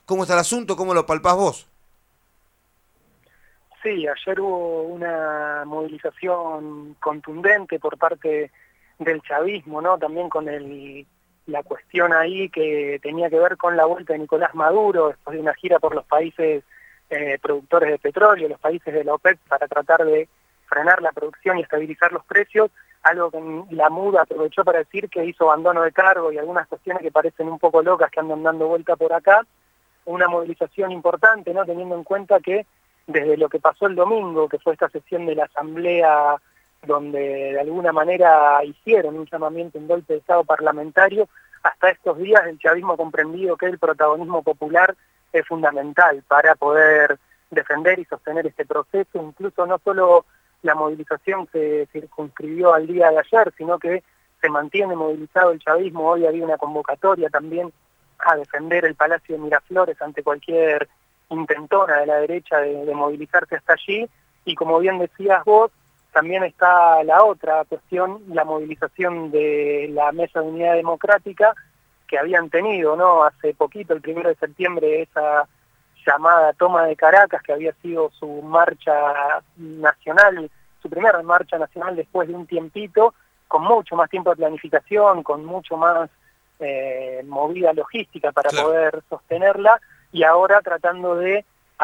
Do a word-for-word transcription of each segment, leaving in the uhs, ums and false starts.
¿Cómo está el asunto? ¿Cómo lo palpás vos? Sí, ayer hubo una movilización contundente por parte del chavismo, ¿no? También con el, la cuestión ahí que tenía que ver con la vuelta de Nicolás Maduro después de una gira por los países eh, productores de petróleo, los países de la OPEP, para tratar de frenar la producción y estabilizar los precios, algo que la MUD aprovechó para decir que hizo abandono de cargo y algunas cuestiones que parecen un poco locas que andan dando vuelta por acá. Una movilización importante, ¿no? Teniendo en cuenta que desde lo que pasó el domingo, que fue esta sesión de la Asamblea, donde de alguna manera hicieron un llamamiento, un golpe de Estado parlamentario, hasta estos días el chavismo ha comprendido que el protagonismo popular es fundamental para poder defender y sostener este proceso. Incluso no solo la movilización se circunscribió al día de ayer, sino que se mantiene movilizado el chavismo. Hoy había una convocatoria también a defender el Palacio de Miraflores ante cualquier intentona de la derecha de, de movilizarse hasta allí, y como bien decías vos, también está la otra cuestión, la movilización de la Mesa de Unidad Democrática, que habían tenido, ¿no? Hace poquito, el primero de septiembre, esa llamada toma de Caracas, que había sido su marcha nacional, su primera marcha nacional después de un tiempito, con mucho más tiempo de planificación, con mucho más eh, movida logística para Claro. poder sostenerla, y ahora tratando de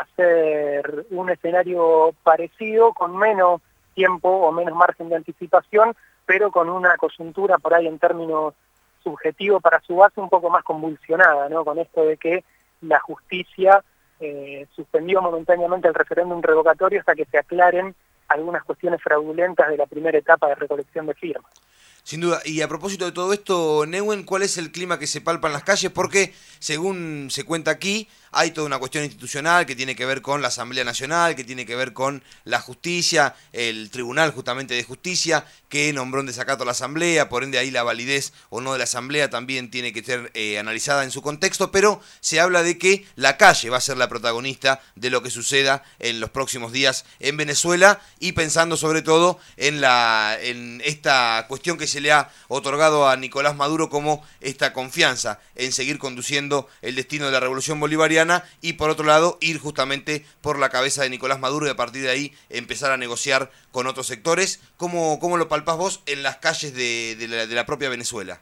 hacer un escenario parecido, con menos tiempo o menos margen de anticipación, pero con una coyuntura por ahí en términos subjetivos para su base un poco más convulsionada, ¿no? Con esto de que la justicia eh, suspendió momentáneamente el referéndum revocatorio hasta que se aclaren algunas cuestiones fraudulentas de la primera etapa de recolección de firmas. Sin duda. Y a propósito de todo esto, Neuwen, ¿cuál es el clima que se palpa en las calles? Porque, según se cuenta aquí, hay toda una cuestión institucional que tiene que ver con la Asamblea Nacional, que tiene que ver con la justicia, el Tribunal justamente de Justicia, que nombró en desacato a la Asamblea, por ende ahí la validez o no de la Asamblea también tiene que ser eh, analizada en su contexto, pero se habla de que la calle va a ser la protagonista de lo que suceda en los próximos días en Venezuela, y pensando sobre todo en, la, en esta cuestión que se le ha otorgado a Nicolás Maduro como esta confianza en seguir conduciendo el destino de la revolución bolivariana, y por otro lado ir justamente por la cabeza de Nicolás Maduro y a partir de ahí empezar a negociar con otros sectores. ¿Cómo, cómo lo palpás vos en las calles de, de, la, de la propia Venezuela?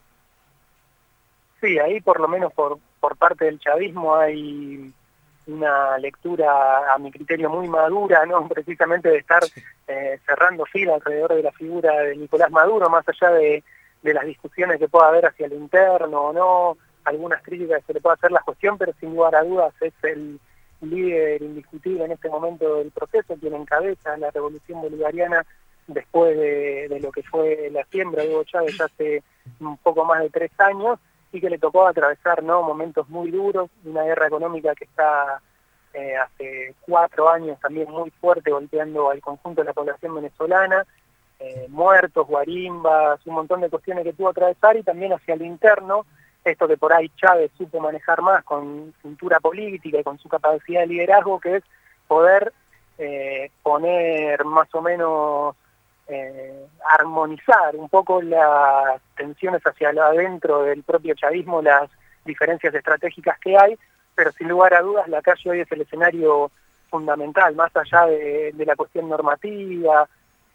Sí, ahí por lo menos por, por parte del chavismo hay una lectura a mi criterio muy madura, ¿no? Precisamente de estar eh, cerrando fila alrededor de la figura de Nicolás Maduro, más allá de, de las discusiones que pueda haber hacia lo interno o no, algunas críticas que se le pueda hacer la cuestión, pero sin lugar a dudas es el líder indiscutible en este momento del proceso, quien encabeza la revolución bolivariana después de, de lo que fue la siembra de Hugo Chávez hace un poco más de tres años, y que le tocó atravesar, ¿no?, momentos muy duros, una guerra económica que está eh, hace cuatro años también muy fuerte, golpeando al conjunto de la población venezolana, eh, muertos, guarimbas, un montón de cuestiones que tuvo que atravesar, y también hacia lo interno, esto que por ahí Chávez supo manejar más con cintura política y con su capacidad de liderazgo, que es poder eh, poner más o menos Eh, armonizar un poco las tensiones hacia adentro del propio chavismo, las diferencias estratégicas que hay, pero sin lugar a dudas la calle hoy es el escenario fundamental, más allá de, de la cuestión normativa,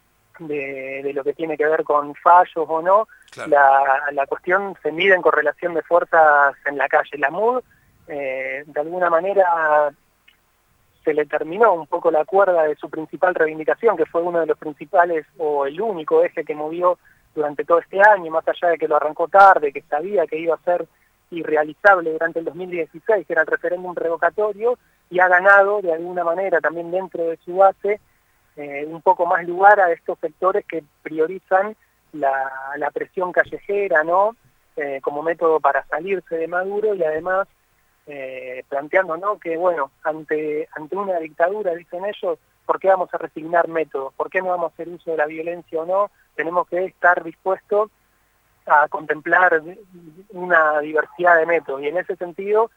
de, de lo que tiene que ver con fallos o no. Claro. la, la cuestión se mide en correlación de fuerzas en la calle. La MUD, eh, de alguna manera, se le terminó un poco la cuerda de su principal reivindicación, que fue uno de los principales o el único eje que movió durante todo este año, más allá de que lo arrancó tarde, que sabía que iba a ser irrealizable durante el dos mil dieciséis, que era el referéndum revocatorio, y ha ganado de alguna manera también dentro de su base eh, un poco más lugar a estos sectores que priorizan la, la presión callejera, ¿no?, eh, como método para salirse de Maduro, y además Eh, planteando, ¿no?, que bueno, ante ante una dictadura, dicen ellos, ¿por qué vamos a resignar métodos? ¿Por qué no vamos a hacer uso de la violencia o no? Tenemos que estar dispuestos a contemplar una diversidad de métodos, y en ese sentido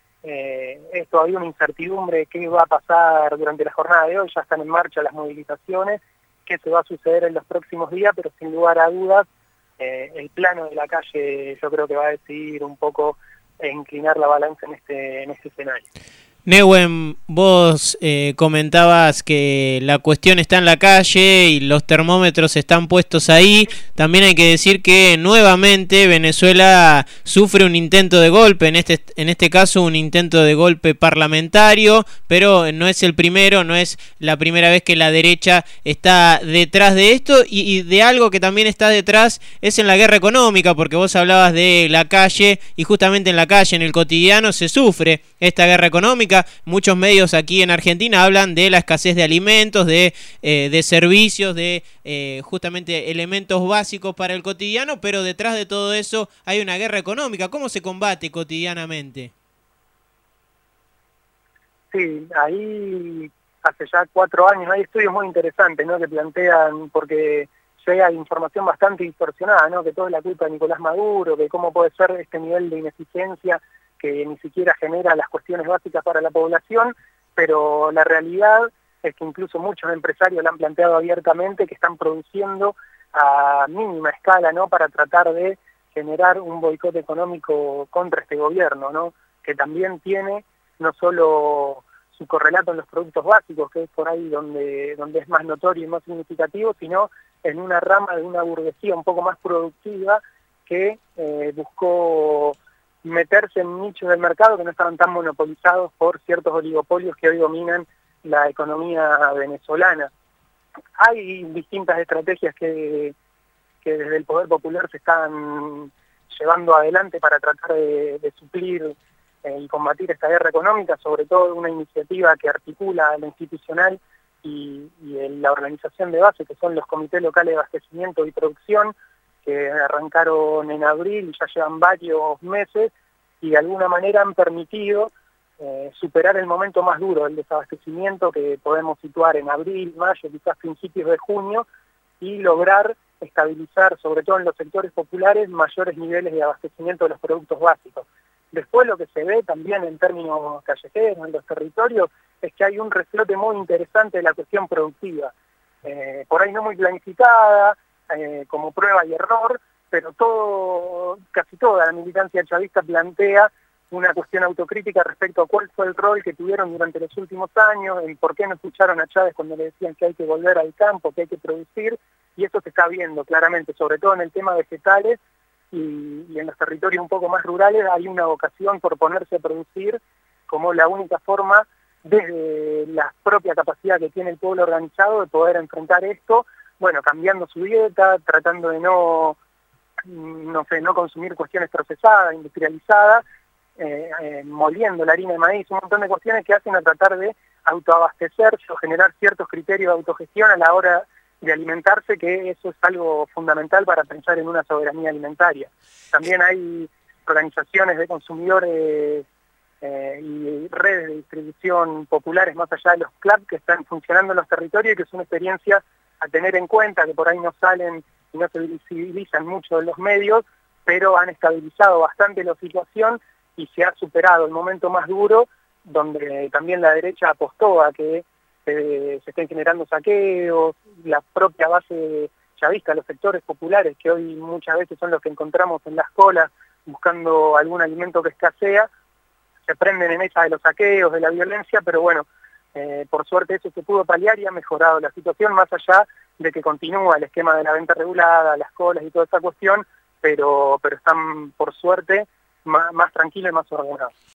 eh, es todavía una incertidumbre qué va a pasar durante la jornada de hoy. Ya están en marcha las movilizaciones, qué se va a suceder en los próximos días, pero sin lugar a dudas eh, el plano de la calle yo creo que va a decidir un poco e inclinar la balanza en este, en este escenario. Nehuen, vos eh, comentabas que la cuestión está en la calle y los termómetros están puestos ahí. También hay que decir que nuevamente Venezuela sufre un intento de golpe, en este, en este caso un intento de golpe parlamentario, pero no es el primero, no es la primera vez que la derecha está detrás de esto, y, y de algo que también está detrás es en la guerra económica, porque vos hablabas de la calle, y justamente en la calle, en el cotidiano, se sufre esta guerra económica. Muchos medios aquí en Argentina hablan de la escasez de alimentos, de, eh, de servicios, de eh, justamente elementos básicos para el cotidiano, pero detrás de todo eso hay una guerra económica. ¿Cómo se combate cotidianamente? Sí, ahí hace ya cuatro años hay estudios muy interesantes, ¿no?, que plantean, porque llega información bastante distorsionada, ¿no?, que todo es la culpa de Nicolás Maduro, que cómo puede ser este nivel de ineficiencia que ni siquiera genera las cuestiones básicas para la población, pero la realidad es que incluso muchos empresarios lo han planteado abiertamente, que están produciendo a mínima escala, ¿no?, para tratar de generar un boicot económico contra este gobierno, ¿no?, que también tiene no solo su correlato en los productos básicos, que es por ahí donde, donde es más notorio y más significativo, sino en una rama de una burguesía un poco más productiva que eh, buscó meterse en nichos del mercado que no estaban tan monopolizados por ciertos oligopolios que hoy dominan la economía venezolana. Hay distintas estrategias que, que desde el Poder Popular se están llevando adelante para tratar de, de suplir eh, y combatir esta guerra económica, sobre todo una iniciativa que articula lo institucional y, y la organización de base, que son los comités locales de abastecimiento y producción, que arrancaron en abril y ya llevan varios meses y de alguna manera han permitido eh, superar el momento más duro del desabastecimiento, que podemos situar en abril, mayo, quizás principios de junio, y lograr estabilizar, sobre todo en los sectores populares, mayores niveles de abastecimiento de los productos básicos. Después lo que se ve también en términos callejeros, en los territorios, es que hay un reflote muy interesante de la cuestión productiva, eh, por ahí no muy planificada, Eh, como prueba y error, pero todo, casi toda la militancia chavista plantea una cuestión autocrítica respecto a cuál fue el rol que tuvieron durante los últimos años, en por qué no escucharon a Chávez cuando le decían que hay que volver al campo, que hay que producir, y eso se está viendo claramente, sobre todo en el tema vegetales y, y en los territorios un poco más rurales hay una vocación por ponerse a producir como la única forma, desde la propia capacidad que tiene el pueblo organizado, de poder enfrentar esto, bueno, cambiando su dieta, tratando de no, no sé, no consumir cuestiones procesadas, industrializadas, eh, eh, moliendo la harina de maíz, un montón de cuestiones que hacen a tratar de autoabastecerse o generar ciertos criterios de autogestión a la hora de alimentarse, que eso es algo fundamental para pensar en una soberanía alimentaria. También hay organizaciones de consumidores eh, y redes de distribución populares más allá de los C L A P que están funcionando en los territorios y que es una experiencia a tener en cuenta, que por ahí no salen y no se visibilizan mucho en los medios, pero han estabilizado bastante la situación y se ha superado el momento más duro, donde también la derecha apostó a que eh, se estén generando saqueos, la propia base chavista, los sectores populares, que hoy muchas veces son los que encontramos en las colas buscando algún alimento que escasea, se prenden en esa de los saqueos, de la violencia, pero bueno, Eh, por suerte eso se pudo paliar y ha mejorado la situación, más allá de que continúa el esquema de la venta regulada, las colas y toda esa cuestión, pero, pero están por suerte más, más tranquilos y más ordenados.